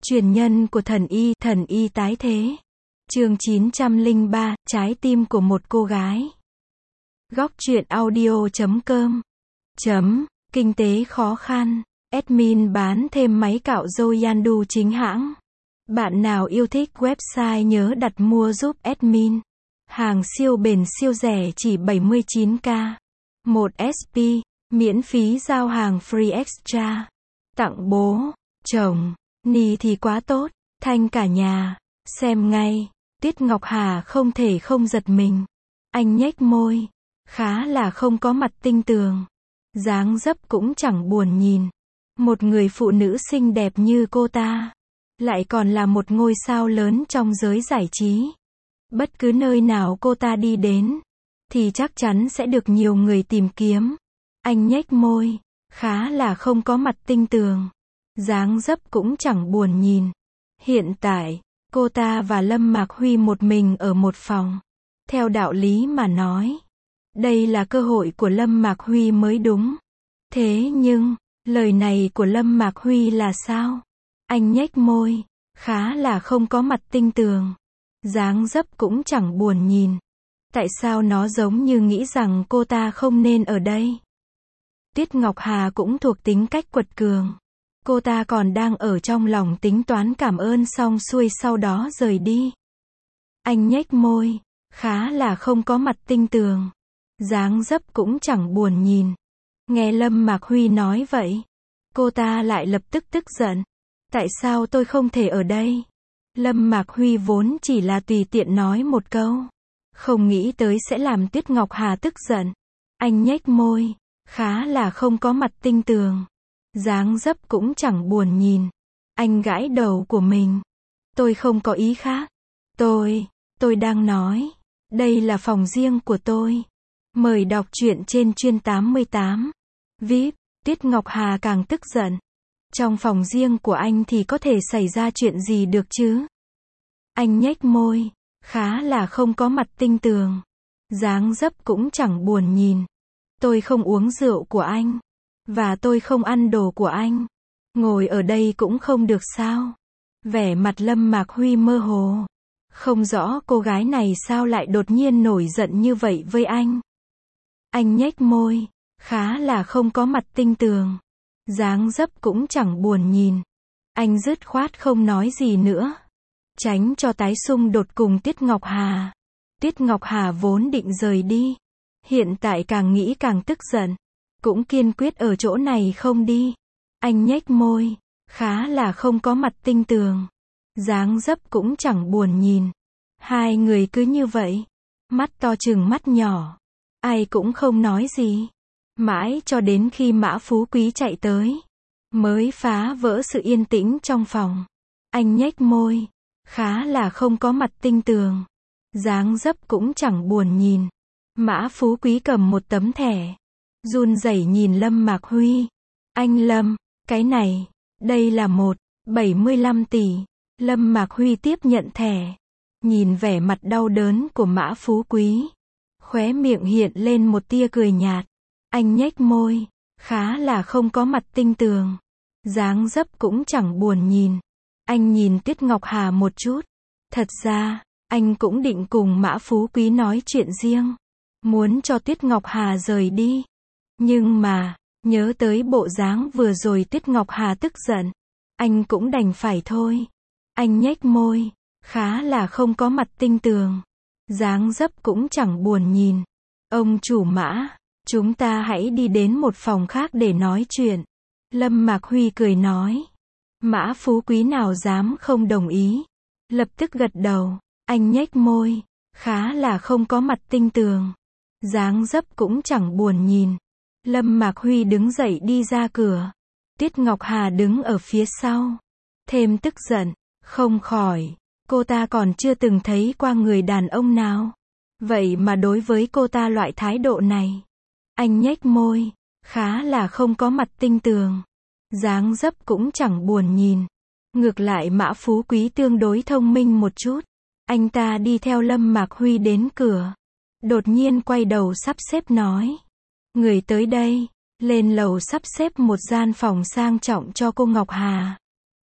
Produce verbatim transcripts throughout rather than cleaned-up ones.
Truyền nhân của thần y, thần y tái thế. Chương chín trăm lẻ ba, trái tim của một cô gái. Góc truyện audio chấm com. Chấm, kinh tế khó khăn. Admin bán thêm máy cạo râu Yandu chính hãng. Bạn nào yêu thích website nhớ đặt mua giúp admin. Hàng siêu bền siêu rẻ chỉ bảy mươi chín k. một ét pê, miễn phí giao hàng free extra. Tặng bố, chồng, ni thì quá tốt, thanh cả nhà. Xem ngay, Tiết Ngọc Hà không thể không giật mình. Anh nhếch môi, khá là không có mặt tinh tường. Dáng dấp cũng chẳng buồn nhìn. Một người phụ nữ xinh đẹp như cô ta, lại còn là một ngôi sao lớn trong giới giải trí. Bất cứ nơi nào cô ta đi đến, thì chắc chắn sẽ được nhiều người tìm kiếm. Anh nhếch môi, khá là không có mặt tinh tường. Dáng dấp cũng chẳng buồn nhìn. Hiện tại, cô ta và Lâm Mạc Huy một mình ở một phòng. Theo đạo lý mà nói, đây là cơ hội của Lâm Mạc Huy mới đúng. Thế nhưng, lời này của Lâm Mạc Huy là sao? Anh nhếch môi, khá là không có mặt tinh tường. Dáng dấp cũng chẳng buồn nhìn. Tại sao nó giống như nghĩ rằng cô ta không nên ở đây? Tiết Ngọc Hà cũng thuộc tính cách quật cường. Cô ta còn đang ở trong lòng tính toán cảm ơn xong xuôi sau đó rời đi. Anh nhếch môi, khá là không có mặt tinh tường. Dáng dấp cũng chẳng buồn nhìn. Nghe Lâm Mạc Huy nói vậy, cô ta lại lập tức tức giận. Tại sao tôi không thể ở đây? Lâm Mạc Huy vốn chỉ là tùy tiện nói một câu, không nghĩ tới sẽ làm Tiết Ngọc Hà tức giận. Anh nhếch môi, khá là không có mặt tinh tường. Dáng dấp cũng chẳng buồn nhìn. Anh gãi đầu của mình. Tôi không có ý khác. Tôi, tôi đang nói, đây là phòng riêng của tôi. Mời đọc truyện trên chuyên tám mươi tám. vê i pê, Tiết Ngọc Hà càng tức giận. Trong phòng riêng của anh thì có thể xảy ra chuyện gì được chứ? Anh nhếch môi, khá là không có mặt tinh tường. Dáng dấp cũng chẳng buồn nhìn. Tôi không uống rượu của anh. Và tôi không ăn đồ của anh. Ngồi ở đây cũng không được sao? Vẻ mặt Lâm Mạc Huy mơ hồ. Không rõ cô gái này sao lại đột nhiên nổi giận như vậy với anh. Anh nhếch môi, khá là không có mặt tinh tường. Dáng dấp cũng chẳng buồn nhìn. Anh dứt khoát không nói gì nữa. Tránh cho tái xung đột cùng Tiết Ngọc Hà. Tiết Ngọc Hà vốn định rời đi. Hiện tại càng nghĩ càng tức giận. Cũng kiên quyết ở chỗ này không đi. Anh nhếch môi, khá là không có mặt tinh tường. Dáng dấp cũng chẳng buồn nhìn. Hai người cứ như vậy. Mắt to chừng mắt nhỏ. Ai cũng không nói gì. Mãi cho đến khi Mã Phú Quý chạy tới, mới phá vỡ sự yên tĩnh trong phòng. Anh nhếch môi, khá là không có mặt tinh tường. Dáng dấp cũng chẳng buồn nhìn. Mã Phú Quý cầm một tấm thẻ, run rẩy nhìn Lâm Mạc Huy. Anh Lâm, cái này, đây là một, bảy mươi lăm tỷ. Lâm Mạc Huy tiếp nhận thẻ. Nhìn vẻ mặt đau đớn của Mã Phú Quý. Khóe miệng hiện lên một tia cười nhạt. Anh nhếch môi, khá là không có mặt tinh tường. Dáng dấp cũng chẳng buồn nhìn. Anh nhìn Tiết Ngọc Hà một chút. Thật ra, anh cũng định cùng Mã Phú Quý nói chuyện riêng. Muốn cho Tiết Ngọc Hà rời đi. Nhưng mà, nhớ tới bộ dáng vừa rồi Tiết Ngọc Hà tức giận. Anh cũng đành phải thôi. Anh nhếch môi, khá là không có mặt tinh tường. Dáng dấp cũng chẳng buồn nhìn. Ông chủ Mã, chúng ta hãy đi đến một phòng khác để nói chuyện. Lâm Mạc Huy cười nói. Mã Phú Quý nào dám không đồng ý. Lập tức gật đầu. Anh nhếch môi, khá là không có mặt tinh tường. Dáng dấp cũng chẳng buồn nhìn. Lâm Mạc Huy đứng dậy đi ra cửa. Tiết Ngọc Hà đứng ở phía sau. Thêm tức giận, không khỏi. Cô ta còn chưa từng thấy qua người đàn ông nào. Vậy mà đối với cô ta loại thái độ này. Anh nhếch môi, khá là không có mặt tinh tường. Dáng dấp cũng chẳng buồn nhìn. Ngược lại Mã Phú Quý tương đối thông minh một chút. Anh ta đi theo Lâm Mạc Huy đến cửa. Đột nhiên quay đầu sắp xếp nói. Người tới đây, lên lầu sắp xếp một gian phòng sang trọng cho cô Ngọc Hà.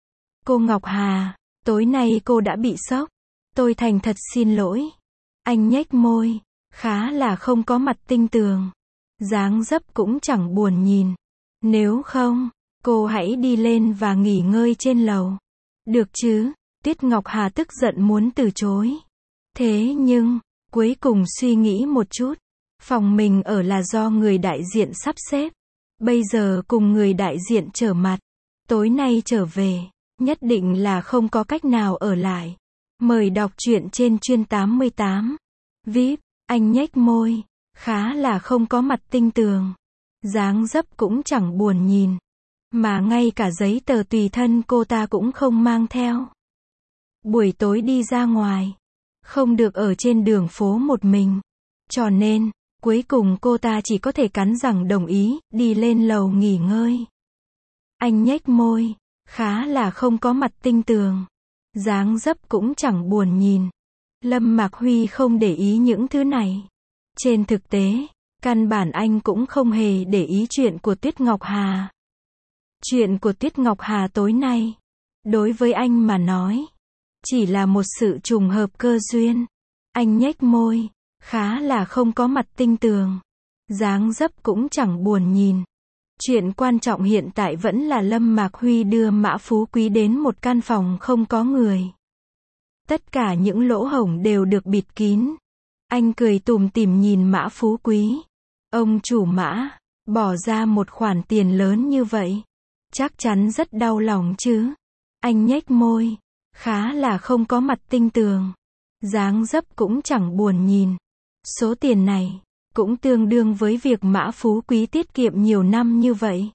Cô Ngọc Hà, tối nay cô đã bị sốc. Tôi thành thật xin lỗi. Anh nhếch môi, khá là không có mặt tinh tường. Dáng dấp cũng chẳng buồn nhìn. Nếu không, cô hãy đi lên và nghỉ ngơi trên lầu. Được chứ? Tuyết Ngọc Hà tức giận muốn từ chối. Thế nhưng, cuối cùng suy nghĩ một chút. Phòng mình ở là do người đại diện sắp xếp. Bây giờ cùng người đại diện trở mặt. Tối nay trở về, nhất định là không có cách nào ở lại. Mời đọc truyện trên chuyên tám mươi tám. vê i pê, anh nhếch môi, khá là không có mặt tinh tường. Dáng dấp cũng chẳng buồn nhìn. Mà ngay cả giấy tờ tùy thân cô ta cũng không mang theo. Buổi tối đi ra ngoài, không được ở trên đường phố một mình. Cho nên, cuối cùng cô ta chỉ có thể cắn răng đồng ý, đi lên lầu nghỉ ngơi. Anh nhếch môi, khá là không có mặt tinh tường. Dáng dấp cũng chẳng buồn nhìn. Lâm Mạc Huy không để ý những thứ này. Trên thực tế, căn bản anh cũng không hề để ý chuyện của Tuyết Ngọc Hà. Chuyện của Tuyết Ngọc Hà tối nay, đối với anh mà nói, chỉ là một sự trùng hợp cơ duyên. Anh nhếch môi, khá là không có mặt tinh tường. Dáng dấp cũng chẳng buồn nhìn. Chuyện quan trọng hiện tại vẫn là Lâm Mạc Huy đưa Mã Phú Quý đến một căn phòng không có người. Tất cả những lỗ hổng đều được bịt kín. Anh cười tủm tỉm nhìn Mã Phú Quý. Ông chủ Mã, bỏ ra một khoản tiền lớn như vậy, chắc chắn rất đau lòng chứ. Anh nhếch môi, khá là không có mặt tinh tường. Dáng dấp cũng chẳng buồn nhìn. Số tiền này cũng tương đương với việc Mã Phú Quý tiết kiệm nhiều năm như vậy.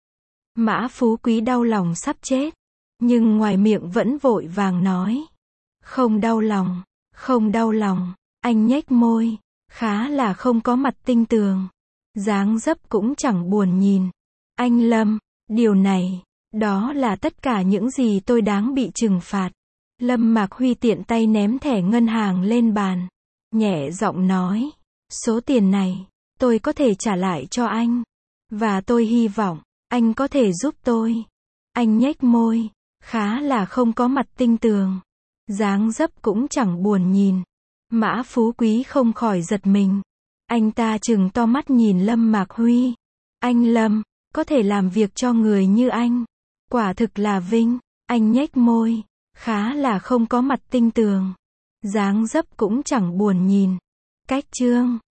Mã Phú Quý đau lòng sắp chết, nhưng ngoài miệng vẫn vội vàng nói. Không đau lòng, không đau lòng. Anh nhếch môi, khá là không có mặt tinh tường. Dáng dấp cũng chẳng buồn nhìn. Anh Lâm, điều này, đó là tất cả những gì tôi đáng bị trừng phạt. Lâm Mạc Huy tiện tay ném thẻ ngân hàng lên bàn. Nhẹ giọng nói. Số tiền này, tôi có thể trả lại cho anh. Và tôi hy vọng, anh có thể giúp tôi. Anh nhếch môi, khá là không có mặt tinh tường. Dáng dấp cũng chẳng buồn nhìn. Mã Phú Quý không khỏi giật mình. Anh ta trừng to mắt nhìn Lâm Mạc Huy. Anh Lâm, có thể làm việc cho người như anh, quả thực là vinh. Anh nhếch môi, khá là không có mặt tinh tường. Dáng dấp cũng chẳng buồn nhìn. Cách chương